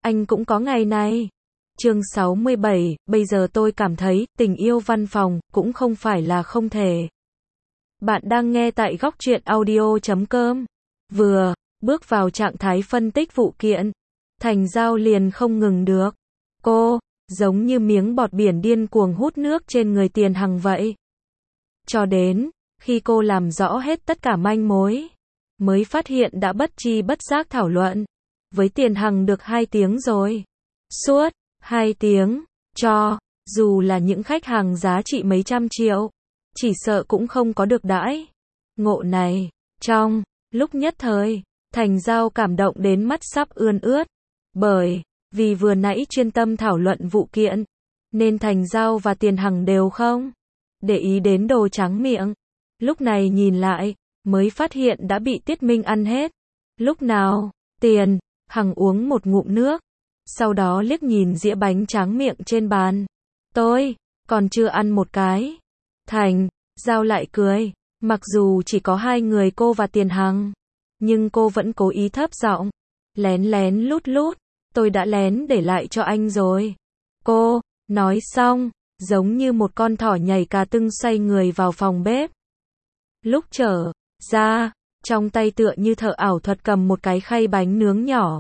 anh cũng có ngày này. Chương 67, bây giờ tôi cảm thấy, tình yêu văn phòng, cũng không phải là không thể. Bạn đang nghe tại góc truyện audio.com. Vừa bước vào trạng thái phân tích vụ kiện, Thành Giao liền không ngừng được. Cô, giống như miếng bọt biển điên cuồng hút nước trên người Tiền Hằng vậy. Cho đến, khi cô làm rõ hết tất cả manh mối, mới phát hiện đã bất tri bất giác thảo luận với Tiền Hằng được 2 tiếng rồi. Suốt 2 tiếng, cho dù là những khách hàng giá trị mấy trăm triệu, chỉ sợ cũng không có được đãi ngộ này. Trong lúc nhất thời, Thành Giao cảm động đến mắt sắp ươn ướt, bởi vì vừa nãy chuyên tâm thảo luận vụ kiện, nên Thành Giao và Tiền Hằng đều không để ý đến đồ tráng miệng. Lúc này nhìn lại, mới phát hiện đã bị Tiết Minh ăn hết. Lúc nào, Tiền Hằng uống một ngụm nước, sau đó liếc nhìn dĩa bánh tráng miệng trên bàn. Tôi còn chưa ăn một cái. Thành Giao lại cười, mặc dù chỉ có 2 người cô và Tiền Hằng, nhưng cô vẫn cố ý thấp giọng, lén lén lút lút, tôi đã lén để lại cho anh rồi. Cô nói xong, giống như một con thỏ nhảy cà tưng xoay người vào phòng bếp. Lúc trở ra, trong tay tựa như thợ ảo thuật cầm một cái khay bánh nướng nhỏ.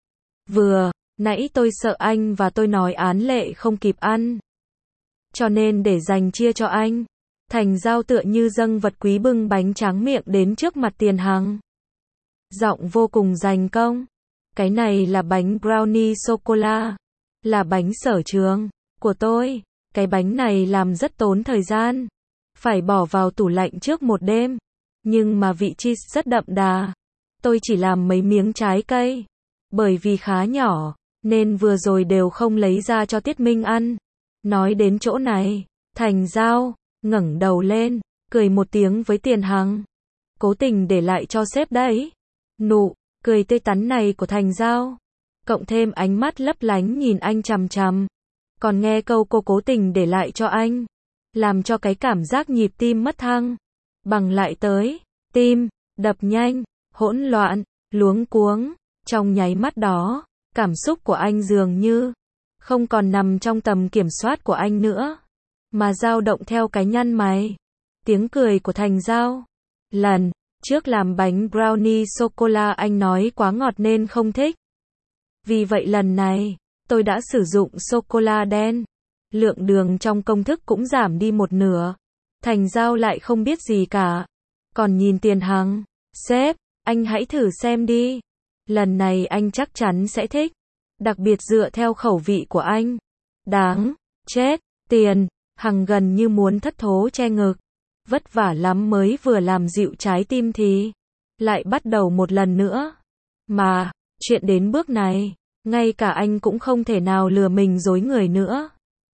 Vừa nãy tôi sợ anh và tôi nói án lệ không kịp ăn, cho nên để dành chia cho anh. Thành Giao tựa như dâng vật quý bưng bánh tráng miệng đến trước mặt Tiền Hằng, giọng vô cùng dành công. Cái này là bánh brownie sô-cô-la, là bánh sở trường của tôi. Cái bánh này làm rất tốn thời gian, phải bỏ vào tủ lạnh trước một đêm, nhưng mà vị cheese rất đậm đà. Tôi chỉ làm mấy miếng trái cây, bởi vì khá nhỏ, nên vừa rồi đều không lấy ra cho Tiết Minh ăn. Nói đến chỗ này, Thành Giao ngẩng đầu lên, cười một tiếng với Tiền Hằng. Cố tình để lại cho sếp đấy. Nụ cười tươi tắn này của Thành Giao, cộng thêm ánh mắt lấp lánh nhìn anh chằm chằm, còn nghe câu cô cố tình để lại cho anh, làm cho cái cảm giác nhịp tim mất thăng bằng lại tới. Tim đập nhanh, hỗn loạn, luống cuống. Trong nháy mắt đó, cảm xúc của anh dường như không còn nằm trong tầm kiểm soát của anh nữa, mà dao động theo cái nhăn mày. Tiếng cười của Thành Giao. Lần trước làm bánh brownie sô-cô-la anh nói quá ngọt nên không thích. Vì vậy lần này, tôi đã sử dụng sô-cô-la đen. Lượng đường trong công thức cũng giảm đi một nửa. Thành Giao lại không biết gì cả, còn nhìn Tiền Hằng. Sếp, anh hãy thử xem đi. Lần này anh chắc chắn sẽ thích. Đặc biệt dựa theo khẩu vị của anh. Đáng chết, Tiền Hằng gần như muốn thất thố che ngực. Vất vả lắm mới vừa làm dịu trái tim thì lại bắt đầu một lần nữa. Mà, chuyện đến bước này, ngay cả anh cũng không thể nào lừa mình dối người nữa.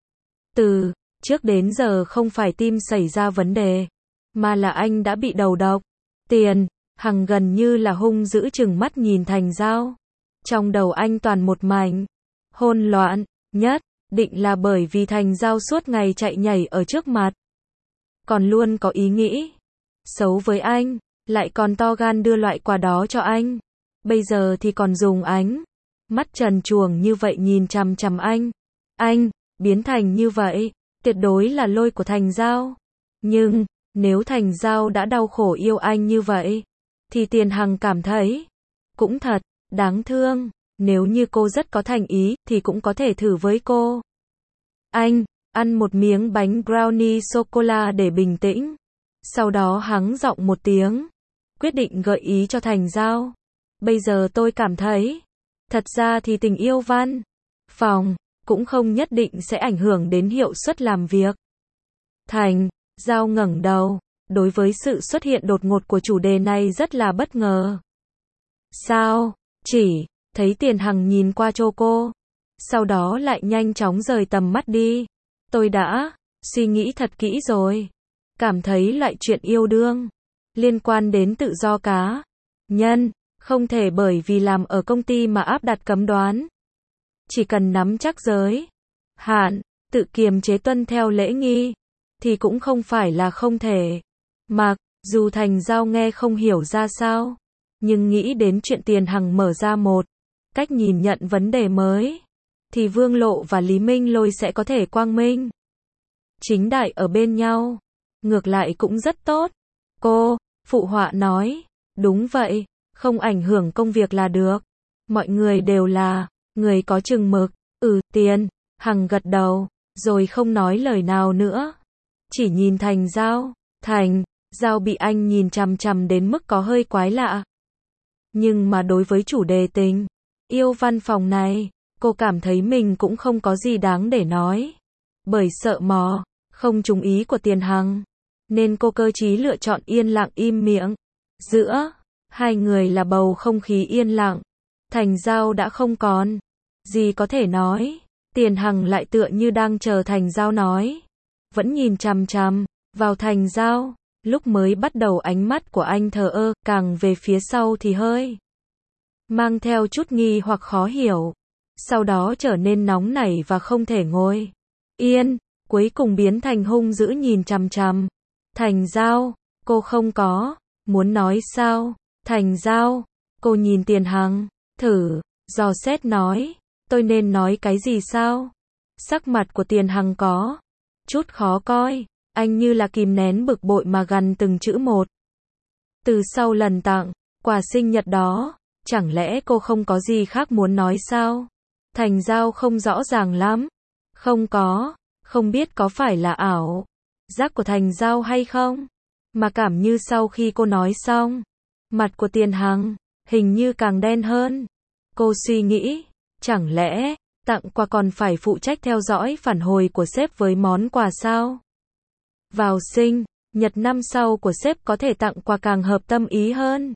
Từ trước đến giờ không phải tim xảy ra vấn đề, mà là anh đã bị đầu độc. Tiền Hằng gần như là hung dữ trừng mắt nhìn Thành Giao. Trong đầu anh toàn một mảnh hỗn loạn, nhất định là bởi vì Thành Giao suốt ngày chạy nhảy ở trước mặt, còn luôn có ý nghĩ xấu với anh, lại còn to gan đưa loại quà đó cho anh. Bây giờ thì còn dùng ánh mắt trần truồng như vậy nhìn chằm chằm anh. Anh biến thành như vậy, tuyệt đối là lôi của Thành Giao. Nhưng nếu Thành Giao đã đau khổ yêu anh như vậy, thì Tiền Hằng cảm thấy cũng thật đáng thương. Nếu như cô rất có thành ý, thì cũng có thể thử với cô. Anh ăn một miếng bánh brownie sô-cô-la để bình tĩnh, sau đó hắng giọng một tiếng, quyết định gợi ý cho Thành Giao. Bây giờ tôi cảm thấy, thật ra thì tình yêu văn phòng cũng không nhất định sẽ ảnh hưởng đến hiệu suất làm việc. Thành Giao ngẩng đầu, đối với sự xuất hiện đột ngột của chủ đề này rất là bất ngờ. Sao? Chỉ thấy Tiền Hằng nhìn qua cho cô, sau đó lại nhanh chóng rời tầm mắt đi. Tôi đã suy nghĩ thật kỹ rồi, cảm thấy loại chuyện yêu đương liên quan đến tự do cá nhân, không thể bởi vì làm ở công ty mà áp đặt cấm đoán. Chỉ cần nắm chắc giới hạn, tự kiềm chế tuân theo lễ nghi, thì cũng không phải là không thể. Mặc dù Thành Giao nghe không hiểu ra sao, nhưng nghĩ đến chuyện Tiền Hằng mở ra một cách nhìn nhận vấn đề mới, thì Vương Lộ và Lý Minh Lôi sẽ có thể quang minh chính đại ở bên nhau. Ngược lại cũng rất tốt. Cô, phụ họa nói, đúng vậy, không ảnh hưởng công việc là được. Mọi người đều là người có chừng mực. Tiền Hằng gật đầu, rồi không nói lời nào nữa. Chỉ nhìn Thành Giao. Thành Giao bị anh nhìn chằm chằm đến mức có hơi quái lạ. Nhưng mà đối với chủ đề tình yêu văn phòng này, cô cảm thấy mình cũng không có gì đáng để nói. Bởi sợ mò không trúng ý của Tiền Hằng, nên cô cơ trí lựa chọn yên lặng im miệng. Giữa hai người là bầu không khí yên lặng. Thành Giao đã không còn gì có thể nói. Tiền Hằng lại tựa như đang chờ Thành Giao nói. Vẫn nhìn chằm chằm vào Thành Giao. Lúc mới bắt đầu ánh mắt của anh thờ ơ, càng về phía sau thì hơi mang theo chút nghi hoặc khó hiểu. Sau đó trở nên nóng nảy và không thể ngồi yên, cuối cùng biến thành hung dữ nhìn chằm chằm. Thành Giao, cô không có muốn nói sao? Thành Giao, cô nhìn Tiền Hằng, thử dò xét nói, tôi nên nói cái gì sao? Sắc mặt của Tiền Hằng có chút khó coi, anh như là kìm nén bực bội mà gằn từng chữ một. Từ sau lần tặng quà sinh nhật đó, chẳng lẽ cô không có gì khác muốn nói sao? Thành Giao không rõ ràng lắm. Không có, không biết có phải là ảo giác của Thành Giao hay không, mà cảm như sau khi cô nói xong, mặt của Tiền Hằng hình như càng đen hơn. Cô suy nghĩ, chẳng lẽ tặng quà còn phải phụ trách theo dõi phản hồi của sếp với món quà sao? Vào sinh nhật năm sau của sếp có thể tặng quà càng hợp tâm ý hơn.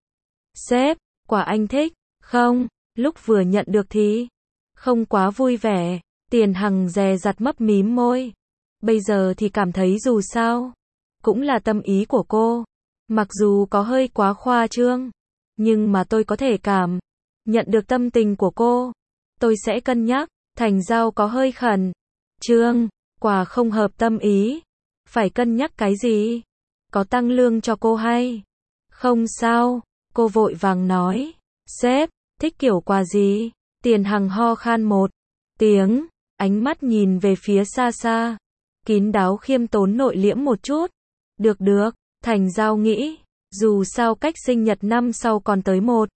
Sếp, quà anh thích không? Lúc vừa nhận được thì không quá vui vẻ. Tiền Hằng dè dặt mấp mím môi. Bây giờ thì cảm thấy dù sao cũng là tâm ý của cô. Mặc dù có hơi quá khoa trương, nhưng mà tôi có thể cảm nhận được tâm tình của cô. Tôi sẽ cân nhắc. Thành Giao có hơi khẩn trương. Quà không hợp tâm ý. Phải cân nhắc cái gì? Có tăng lương cho cô hay không sao? Cô vội vàng nói. Sếp, thích kiểu quà gì? Tiền Hằng ho khan một tiếng, ánh mắt nhìn về phía xa xa. Kín đáo khiêm tốn nội liễm một chút. Được, Thành Giao nghĩ. Dù sao cách sinh nhật năm sau còn tới một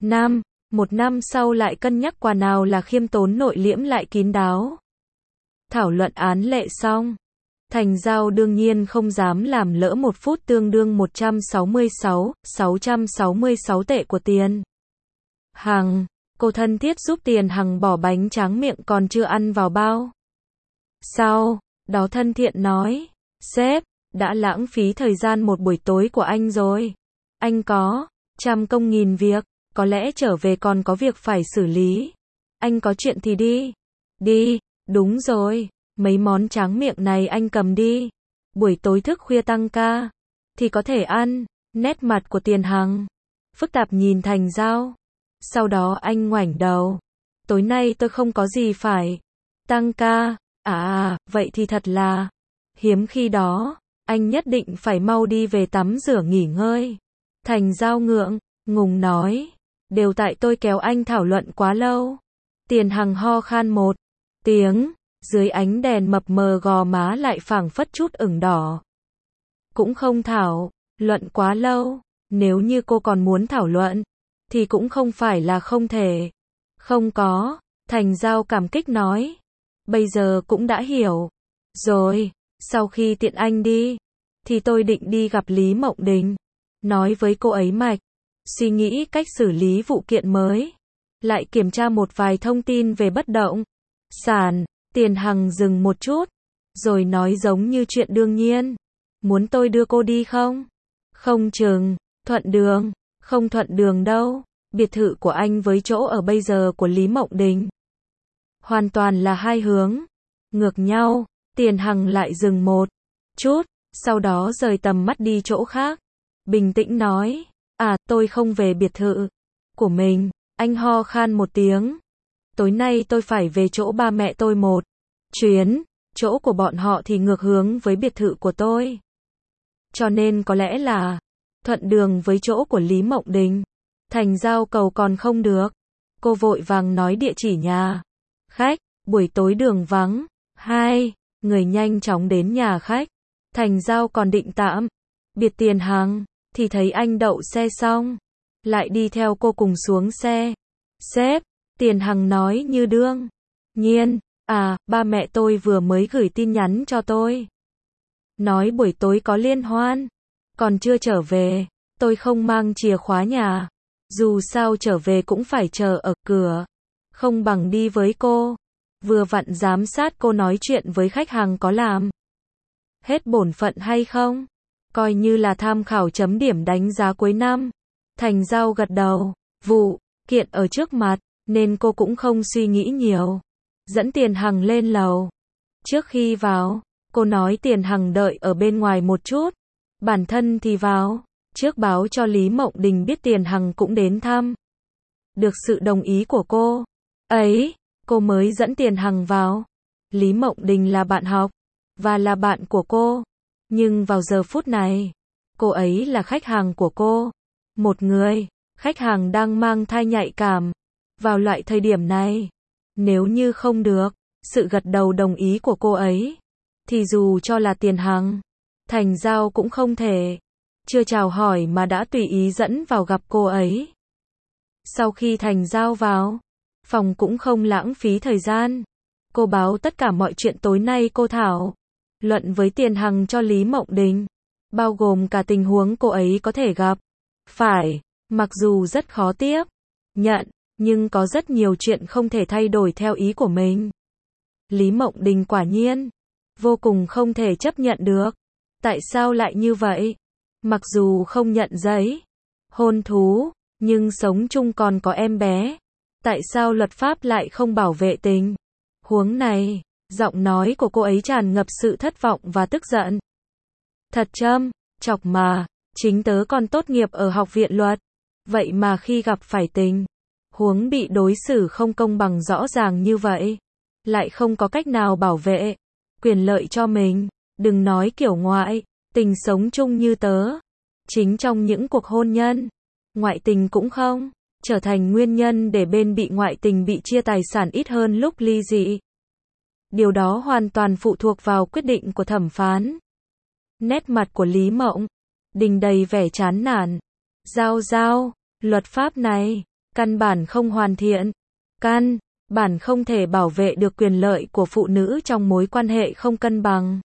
năm sau lại cân nhắc quà nào là khiêm tốn nội liễm lại kín đáo. Thảo luận án lệ xong. Thành Giao đương nhiên không dám làm lỡ 1 phút tương đương 666 tệ của Tiền Hằng. Cô thân thiết giúp Tiền Hằng bỏ bánh tráng miệng còn chưa ăn vào bao. Sau đó thân thiện nói, sếp, đã lãng phí thời gian một buổi tối của anh rồi. Anh có trăm công nghìn việc, có lẽ trở về còn có việc phải xử lý. Anh có chuyện thì đi, đúng rồi, mấy món tráng miệng này anh cầm đi. Buổi tối thức khuya tăng ca thì có thể ăn. Nét mặt của Tiền Hằng phức tạp nhìn Thành Giao. Sau đó anh ngoảnh đầu. Tối nay tôi không có gì phải tăng ca. Vậy thì thật là hiếm khi đó. Anh nhất định phải mau đi về tắm rửa nghỉ ngơi. Thành Giao ngượng ngùng nói. Đều tại tôi kéo anh thảo luận quá lâu. Tiền Hằng ho khan một tiếng. Dưới ánh đèn mập mờ gò má lại phảng phất chút ửng đỏ. Cũng không thảo luận quá lâu. Nếu như cô còn muốn thảo luận thì cũng không phải là không thể. Không có. Thành Giao cảm kích nói. Bây giờ cũng đã hiểu rồi. Sau khi tiện anh đi thì tôi định đi gặp Lý Mộng Đình, nói với cô ấy mạch suy nghĩ cách xử lý vụ kiện mới, lại kiểm tra một vài thông tin về bất động sản. Tiền Hằng dừng một chút, rồi nói giống như chuyện đương nhiên. Muốn tôi đưa cô đi không? Không chừng thuận đường. Không thuận đường đâu. Biệt thự của anh với chỗ ở bây giờ của Lý Mộng Đình hoàn toàn là hai hướng ngược nhau. Tiền Hằng lại dừng một chút, sau đó rời tầm mắt đi chỗ khác. Bình tĩnh nói, tôi không về biệt thự của mình. Anh ho khan một tiếng. Tối nay tôi phải về chỗ ba mẹ tôi một chuyến. Chỗ của bọn họ thì ngược hướng với biệt thự của tôi. Cho nên có lẽ là thuận đường với chỗ của Lý Mộng Đình. Thành Giao cầu còn không được. Cô vội vàng nói địa chỉ nhà khách, buổi tối đường vắng. Hai người nhanh chóng đến nhà khách. Thành Giao còn định tạm biệt Tiền Hằng, thì thấy anh đậu xe xong, lại đi theo cô cùng xuống xe. Sếp, Tiền Hằng nói như đương nhiên, ba mẹ tôi vừa mới gửi tin nhắn cho tôi. Nói buổi tối có liên hoan, còn chưa trở về, tôi không mang chìa khóa nhà. Dù sao trở về cũng phải chờ ở cửa, không bằng đi với cô. Vừa vặn giám sát cô nói chuyện với khách hàng có làm hết bổn phận hay không, coi như là tham khảo chấm điểm đánh giá cuối năm. Thành Giao gật đầu, vụ kiện ở trước mặt, nên cô cũng không suy nghĩ nhiều. Dẫn Tiền Hằng lên lầu. Trước khi vào, cô nói Tiền Hằng đợi ở bên ngoài một chút, bản thân thì vào trước báo cho Lý Mộng Đình biết Tiền Hằng cũng đến thăm. Được sự đồng ý của cô ấy, cô mới dẫn Tiền Hằng vào. Lý Mộng Đình là bạn học, và là bạn của cô. Nhưng vào giờ phút này, cô ấy là khách hàng của cô. Một người, khách hàng đang mang thai nhạy cảm. Vào loại thời điểm này, nếu như không được sự gật đầu đồng ý của cô ấy, thì dù cho là Tiền Hằng, Thành Giao cũng không thể. Chưa chào hỏi mà đã tùy ý dẫn vào gặp cô ấy. Sau khi Thành Giao vào phòng cũng không lãng phí thời gian. Cô báo tất cả mọi chuyện tối nay cô thảo luận với Tiền Hằng cho Lý Mộng Đình, bao gồm cả tình huống cô ấy có thể gặp phải, mặc dù rất khó tiếp nhận, nhưng có rất nhiều chuyện không thể thay đổi theo ý của mình. Lý Mộng Đình quả nhiên vô cùng không thể chấp nhận được. Tại sao lại như vậy? Mặc dù không nhận giấy hôn thú, nhưng sống chung còn có em bé. Tại sao luật pháp lại không bảo vệ tình huống này? Giọng nói của cô ấy tràn ngập sự thất vọng và tức giận. Thật châm chọc mà, chính tớ còn tốt nghiệp ở học viện luật. Vậy mà khi gặp phải tình huống bị đối xử không công bằng rõ ràng như vậy, lại không có cách nào bảo vệ quyền lợi cho mình. Đừng nói kiểu ngoại tình sống chung như tớ. Chính trong những cuộc hôn nhân, ngoại tình cũng không trở thành nguyên nhân để bên bị ngoại tình bị chia tài sản ít hơn lúc ly dị. Điều đó hoàn toàn phụ thuộc vào quyết định của thẩm phán. Nét mặt của Lý Mộng Đình đầy vẻ chán nản. Giao, luật pháp này căn bản không hoàn thiện, căn bản không thể bảo vệ được quyền lợi của phụ nữ trong mối quan hệ không cân bằng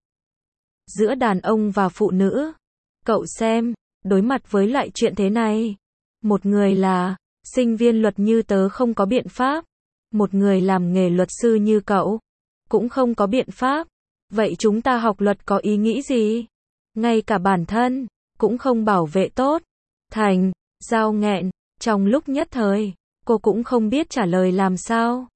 giữa đàn ông và phụ nữ. Cậu xem, đối mặt với loại chuyện thế này, một người là sinh viên luật như tớ không có biện pháp, một người làm nghề luật sư như cậu cũng không có biện pháp. Vậy chúng ta học luật có ý nghĩ gì? Ngay cả bản thân cũng không bảo vệ tốt. Thành Giao nghẹn, trong lúc nhất thời, cô cũng không biết trả lời làm sao.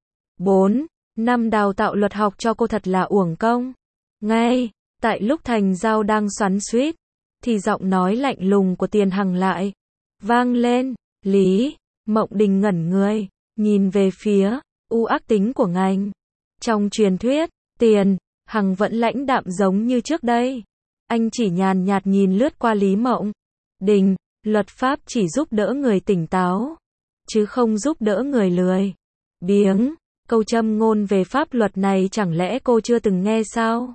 4 năm đào tạo luật học cho cô thật là uổng công. Ngay tại lúc Thành Giao đang xoắn xuýt, thì giọng nói lạnh lùng của Tiền Hằng lại vang lên. Lý Mộng Đình ngẩn người, nhìn về phía ác tính của ngành. Trong truyền thuyết, Tiền Hằng vẫn lãnh đạm giống như trước đây. Anh chỉ nhàn nhạt nhìn lướt qua Lý Mộng Đình. Luật pháp chỉ giúp đỡ người tỉnh táo, chứ không giúp đỡ người lười biếng. Câu châm ngôn về pháp luật này chẳng lẽ cô chưa từng nghe sao?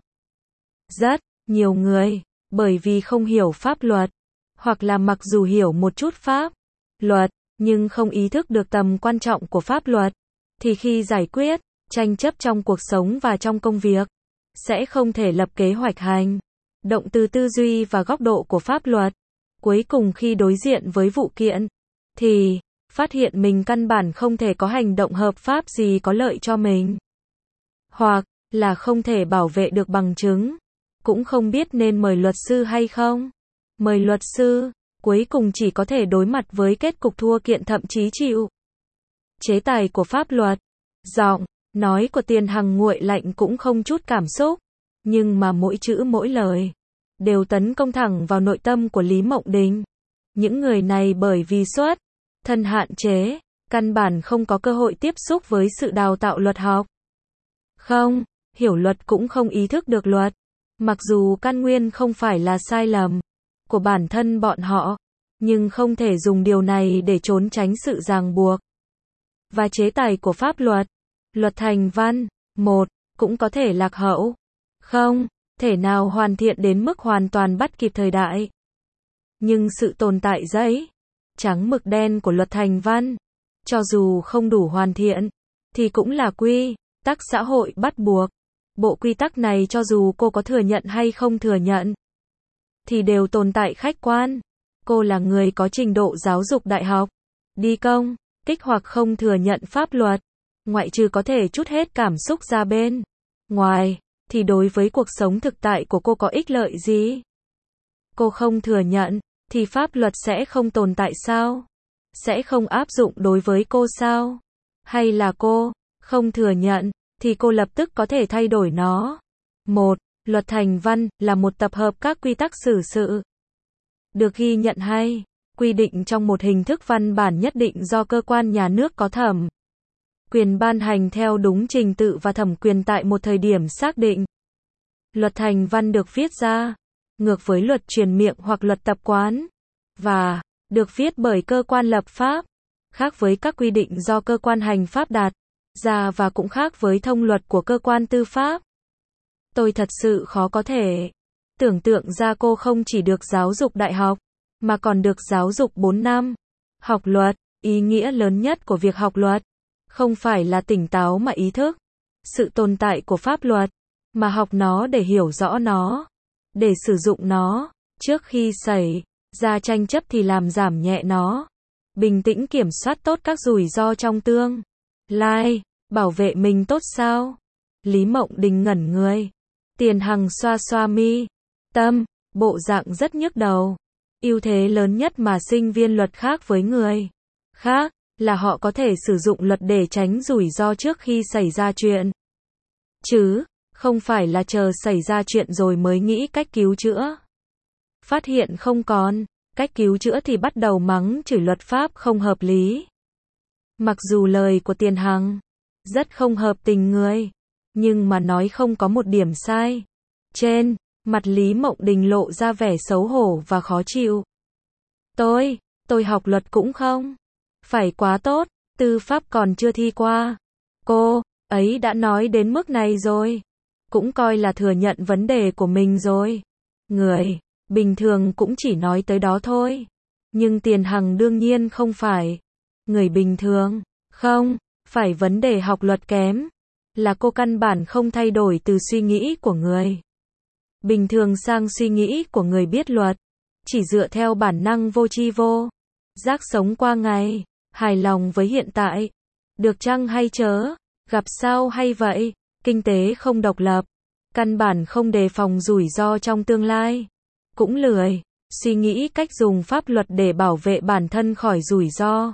Rất nhiều người, bởi vì không hiểu pháp luật, hoặc là mặc dù hiểu một chút pháp luật, nhưng không ý thức được tầm quan trọng của pháp luật, thì khi giải quyết tranh chấp trong cuộc sống và trong công việc, sẽ không thể lập kế hoạch hành động từ tư duy và góc độ của pháp luật. Cuối cùng khi đối diện với vụ kiện, thì phát hiện mình căn bản không thể có hành động hợp pháp gì có lợi cho mình, hoặc là không thể bảo vệ được bằng chứng, cũng không biết nên mời luật sư hay không. Mời luật sư, cuối cùng chỉ có thể đối mặt với kết cục thua kiện, thậm chí chịu chế tài của pháp luật. Giọng nói của Tiền Hằng nguội lạnh cũng không chút cảm xúc, nhưng mà mỗi chữ mỗi lời đều tấn công thẳng vào nội tâm của Lý Mộng Đình. Những người này bởi vì xuất thân hạn chế, căn bản không có cơ hội tiếp xúc với sự đào tạo luật học. Không hiểu luật cũng không ý thức được luật. Mặc dù căn nguyên không phải là sai lầm của bản thân bọn họ, nhưng không thể dùng điều này để trốn tránh sự ràng buộc và chế tài của pháp luật. Luật thành văn, 1, cũng có thể lạc hậu. Không thể nào hoàn thiện đến mức hoàn toàn bắt kịp thời đại. Nhưng sự tồn tại giấy trắng mực đen của luật thành văn, cho dù không đủ hoàn thiện, thì cũng là quy tắc xã hội bắt buộc. Bộ quy tắc này cho dù cô có thừa nhận hay không thừa nhận, thì đều tồn tại khách quan. Cô là người có trình độ giáo dục đại học, đi công kích hoặc không thừa nhận pháp luật, ngoại trừ có thể trút hết cảm xúc ra bên ngoài, thì đối với cuộc sống thực tại của cô có ích lợi gì? Cô không thừa nhận, thì pháp luật sẽ không tồn tại sao? Sẽ không áp dụng đối với cô sao? Hay là cô không thừa nhận, thì cô lập tức có thể thay đổi nó? 1. Luật thành văn là một tập hợp các quy tắc xử sự được ghi nhận hay quy định trong một hình thức văn bản nhất định do cơ quan nhà nước có thẩm quyền ban hành theo đúng trình tự và thẩm quyền tại một thời điểm xác định. Luật thành văn được viết ra ngược với luật truyền miệng hoặc luật tập quán, và được viết bởi cơ quan lập pháp, khác với các quy định do cơ quan hành pháp đặt ra và cũng khác với thông luật của cơ quan tư pháp. Tôi thật sự khó có thể tưởng tượng ra cô không chỉ được giáo dục đại học, mà còn được giáo dục 4 năm. Học luật, ý nghĩa lớn nhất của việc học luật, không phải là tỉnh táo mà ý thức sự tồn tại của pháp luật, mà học nó để hiểu rõ nó, để sử dụng nó, trước khi xảy ra tranh chấp thì làm giảm nhẹ nó, bình tĩnh kiểm soát tốt các rủi ro trong tương lai, bảo vệ mình tốt sao? Lý Mộng Đình ngẩn người. Tiền Hằng xoa xoa mi tâm, bộ dạng rất nhức đầu. Ưu thế lớn nhất mà sinh viên luật khác với người khác, là họ có thể sử dụng luật để tránh rủi ro trước khi xảy ra chuyện. Chứ, không phải là chờ xảy ra chuyện rồi mới nghĩ cách cứu chữa. Phát hiện không còn cách cứu chữa thì bắt đầu mắng chửi luật pháp không hợp lý. Mặc dù lời của Tiền Hằng rất không hợp tình người, nhưng mà nói không có một điểm sai. Trên mặt Lý Mộng Đình lộ ra vẻ xấu hổ và khó chịu. Tôi học luật cũng không phải quá tốt, tư pháp còn chưa thi qua. Cô ấy đã nói đến mức này rồi, cũng coi là thừa nhận vấn đề của mình rồi. Người bình thường cũng chỉ nói tới đó thôi. Nhưng Tiền Hằng đương nhiên không phải người bình thường. Không phải vấn đề học luật kém, là cô căn bản không thay đổi từ suy nghĩ của người bình thường sang suy nghĩ của người biết luật, chỉ dựa theo bản năng vô tri vô giác sống qua ngày, hài lòng với hiện tại. Được chăng hay chớ, gặp sao hay vậy, kinh tế không độc lập, căn bản không đề phòng rủi ro trong tương lai, cũng lười suy nghĩ cách dùng pháp luật để bảo vệ bản thân khỏi rủi ro.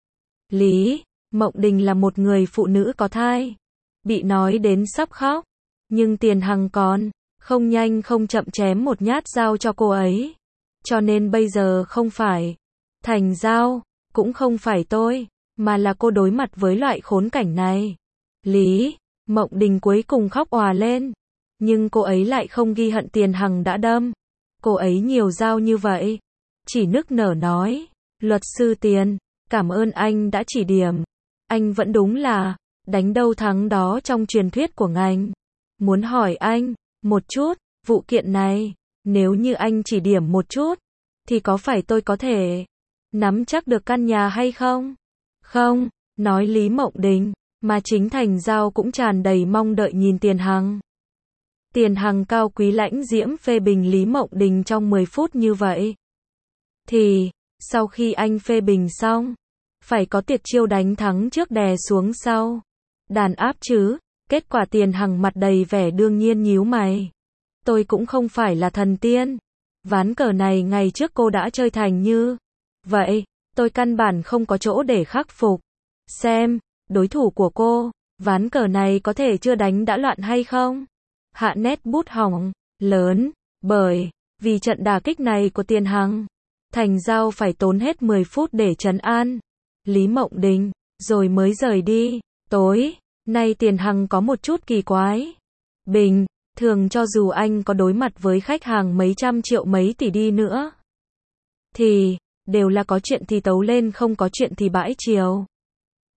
Lý Mộng Đình là một người phụ nữ có thai, bị nói đến sắp khóc, nhưng Tiền Hằng còn không nhanh không chậm chém một nhát dao cho cô ấy. Cho nên bây giờ không phải thành dao, cũng không phải tôi, mà là cô đối mặt với loại khốn cảnh này. Lý Mộng Đình cuối cùng khóc òa lên, nhưng cô ấy lại không ghi hận Tiền Hằng đã đâm cô ấy nhiều dao như vậy, chỉ nức nở nói, luật sư Tiền, cảm ơn anh đã chỉ điểm. Anh vẫn đúng là đánh đâu thắng đó trong truyền thuyết của ngành. Muốn hỏi anh một chút, vụ kiện này, nếu như anh chỉ điểm một chút, thì có phải tôi có thể nắm chắc được căn nhà hay không? Không, nói Lý Mộng Đình, mà chính Thành Giao cũng tràn đầy mong đợi nhìn Tiền Hằng. Tiền Hằng cao quý lãnh diễm phê bình Lý Mộng Đình trong 10 phút như vậy. Thì, sau khi anh phê bình xong, phải có tuyệt chiêu đánh thắng trước đè xuống sau. Đàn áp chứ, kết quả Tiền Hằng mặt đầy vẻ đương nhiên nhíu mày. Tôi cũng không phải là thần tiên. Ván cờ này ngày trước cô đã chơi thành như vậy, tôi căn bản không có chỗ để khắc phục. Xem, đối thủ của cô, ván cờ này có thể chưa đánh đã loạn hay không? Hạ nét bút hỏng, lớn, bởi vì trận đả kích này của Tiền Hằng, Thành Giao phải tốn hết 10 phút để trấn an Lý Mộng Đình, rồi mới rời đi. Tối nay Tiền Hằng có một chút kỳ quái. Bình thường cho dù anh có đối mặt với khách hàng mấy trăm triệu mấy tỷ đi nữa, thì đều là có chuyện thì tấu lên, không có chuyện thì bãi chiều.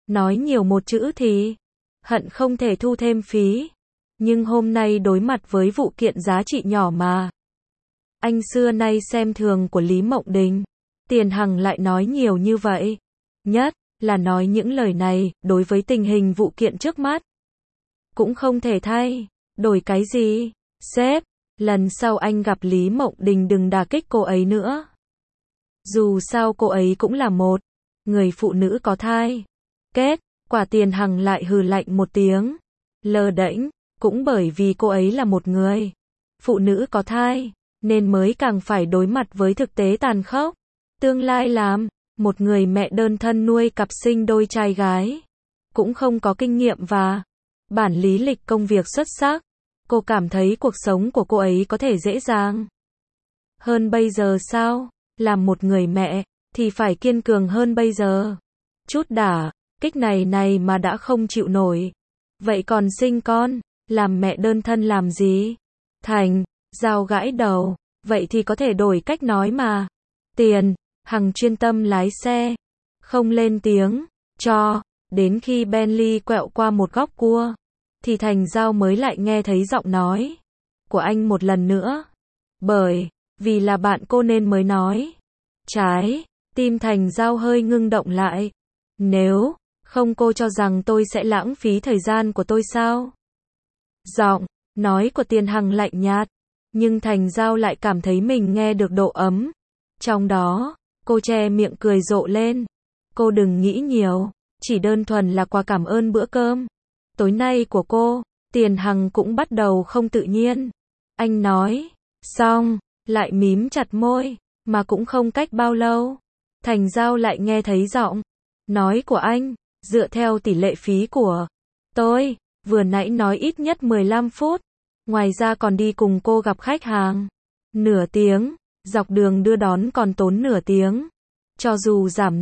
Nói nhiều một chữ thì hận không thể thu thêm phí. Nhưng hôm nay đối mặt với vụ kiện giá trị nhỏ mà anh xưa nay xem thường của Lý Mộng Đình, Tiền Hằng lại nói nhiều như vậy. Nhất là nói những lời này đối với tình hình vụ kiện trước mắt. Cũng không thể thay đổi cái gì. Sếp, lần sau anh gặp Lý Mộng Đình đừng đả kích cô ấy nữa. Dù sao cô ấy cũng là một người phụ nữ có thai. Kết quả Tiền Hằng lại hừ lạnh một tiếng. Lơ đễnh, cũng bởi vì cô ấy là một người phụ nữ có thai, nên mới càng phải đối mặt với thực tế tàn khốc. Tương lai làm một người mẹ đơn thân nuôi cặp sinh đôi trai gái, cũng không có kinh nghiệm và bản lý lịch công việc xuất sắc. Cô cảm thấy cuộc sống của cô ấy có thể dễ dàng hơn bây giờ sao? Làm một người mẹ thì phải kiên cường hơn bây giờ. Chút đả kích này mà đã không chịu nổi, vậy còn sinh con, làm mẹ đơn thân làm gì? Thành Giao gãi đầu, vậy thì có thể đổi cách nói mà. Tiền Hằng chuyên tâm lái xe, không lên tiếng, cho đến khi Bentley quẹo qua một góc cua, thì Thành Giao mới lại nghe thấy giọng nói của anh một lần nữa. Bởi vì là bạn cô nên mới nói. Trái tim Thành Giao hơi ngưng động lại. Nếu không cô cho rằng tôi sẽ lãng phí thời gian của tôi sao? Giọng nói của Tiền Hằng lạnh nhạt, nhưng Thành Giao lại cảm thấy mình nghe được độ ấm trong đó. Cô che miệng cười rộ lên. Cô đừng nghĩ nhiều, chỉ đơn thuần là quà cảm ơn bữa cơm tối nay của cô. Tiền Hằng cũng bắt đầu không tự nhiên. Anh nói xong, lại mím chặt môi, mà cũng không cách bao lâu, Thành Giao lại nghe thấy giọng nói của anh. Dựa theo tỷ lệ phí của tôi, vừa nãy nói ít nhất 15 phút, ngoài ra còn đi cùng cô gặp khách hàng nửa tiếng, dọc đường đưa đón còn tốn nửa tiếng. Cho dù giảm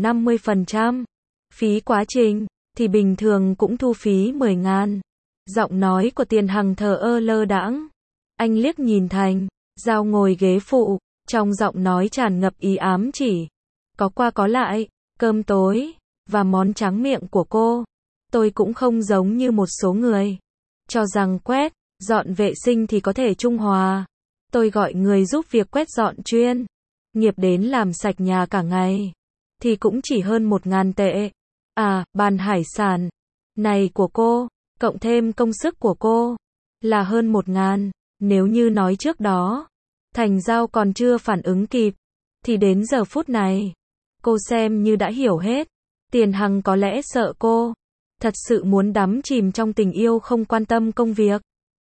50% phí quá trình, thì bình thường cũng thu phí 10.000. Giọng nói của Tiền Hằng thờ ơ lơ đãng. Anh liếc nhìn Thành Giao ngồi ghế phụ, trong giọng nói tràn ngập ý ám chỉ. Có qua có lại, cơm tối và món tráng miệng của cô, tôi cũng không giống như một số người cho rằng quét dọn vệ sinh thì có thể trung hòa. Tôi gọi người giúp việc quét dọn chuyên nghiệp đến làm sạch nhà cả ngày, thì cũng chỉ hơn 1.000 tệ. À, bàn hải sản này của cô, cộng thêm công sức của cô, là hơn 1.000. Nếu như nói trước đó, Thành Giao còn chưa phản ứng kịp, thì đến giờ phút này, cô xem như đã hiểu hết. Tiền Hằng có lẽ sợ cô thật sự muốn đắm chìm trong tình yêu không quan tâm công việc.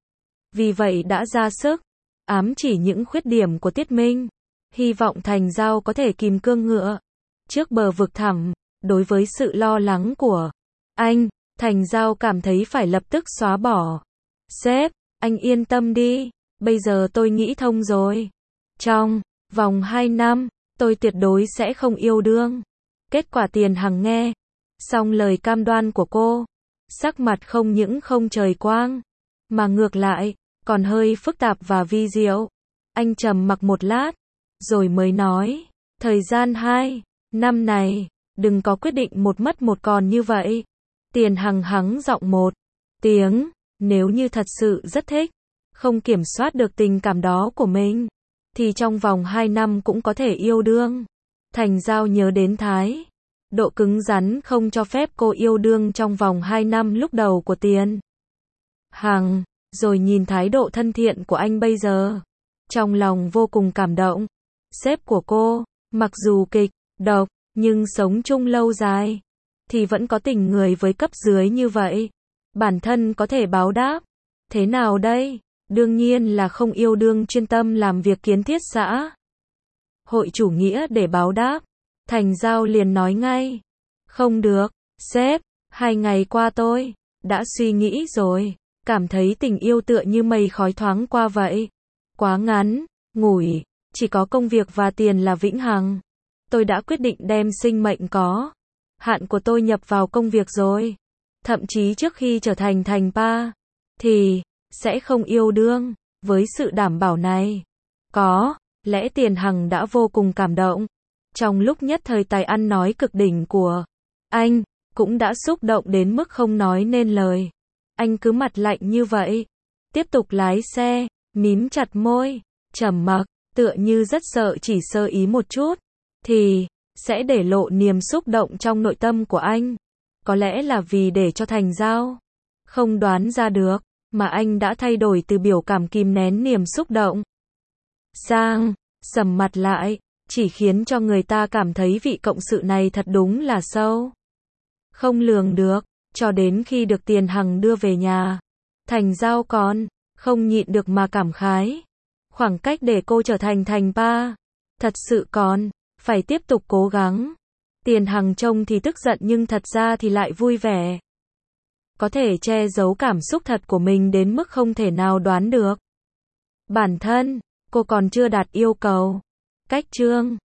Vì vậy đã ra sức ám chỉ những khuyết điểm của Tiết Minh, hy vọng Thành Giao có thể kìm cương ngựa trước bờ vực thẳm. Đối với sự lo lắng của anh, Thành Giao cảm thấy phải lập tức xóa bỏ. Sếp, anh yên tâm đi, bây giờ tôi nghĩ thông rồi. Trong vòng 2 năm, tôi tuyệt đối sẽ không yêu đương. Kết quả Tiền Hằng nghe xong lời cam đoan của cô, sắc mặt không những không trời quang, mà ngược lại còn hơi phức tạp và vi diệu. Anh trầm mặc một lát, rồi mới nói, thời gian 2 năm này, đừng có quyết định một mất một còn như vậy. Tiền Hằng hắng giọng một tiếng, nếu như thật sự rất thích, không kiểm soát được tình cảm đó của mình, thì trong vòng 2 năm cũng có thể yêu đương. Thành Giao nhớ đến thái độ cứng rắn không cho phép cô yêu đương trong vòng 2 năm lúc đầu của Tiền Hằng, rồi nhìn thái độ thân thiện của anh bây giờ, trong lòng vô cùng cảm động. Sếp của cô, mặc dù kịch độc, nhưng sống chung lâu dài, thì vẫn có tình người với cấp dưới như vậy. Bản thân có thể báo đáp thế nào đây? Đương nhiên là không yêu đương chuyên tâm làm việc kiến thiết xã hội chủ nghĩa để báo đáp. Thành Giao liền nói ngay, không được, sếp, 2 ngày qua tôi đã suy nghĩ rồi, cảm thấy tình yêu tựa như mây khói thoáng qua vậy, quá ngắn ngủi, chỉ có công việc và tiền là vĩnh hằng. Tôi đã quyết định đem sinh mệnh có hạn của tôi nhập vào công việc rồi. Thậm chí trước khi trở thành thành pa, thì sẽ không yêu đương. Với sự đảm bảo này, có lẽ Tiền Hằng đã vô cùng cảm động. Trong lúc nhất thời tài ăn nói cực đỉnh của anh, cũng đã xúc động đến mức không nói nên lời. Anh cứ mặt lạnh như vậy, tiếp tục lái xe, mím chặt môi, trầm mặc, tựa như rất sợ chỉ sơ ý một chút, thì sẽ để lộ niềm xúc động trong nội tâm của anh. Có lẽ là vì để cho Thành Giao không đoán ra được, mà anh đã thay đổi từ biểu cảm kìm nén niềm xúc động sang sầm mặt lại, chỉ khiến cho người ta cảm thấy vị cộng sự này thật đúng là sâu không lường được. Cho đến khi được Tiền Hằng đưa về nhà, Thành Giao còn không nhịn được mà cảm khái. Khoảng cách để cô trở thành Thành Pa, thật sự còn phải tiếp tục cố gắng. Tiền Hằng trông thì tức giận nhưng thật ra thì lại vui vẻ. Có thể che giấu cảm xúc thật của mình đến mức không thể nào đoán được. Bản thân, cô còn chưa đạt yêu cầu. Cách chương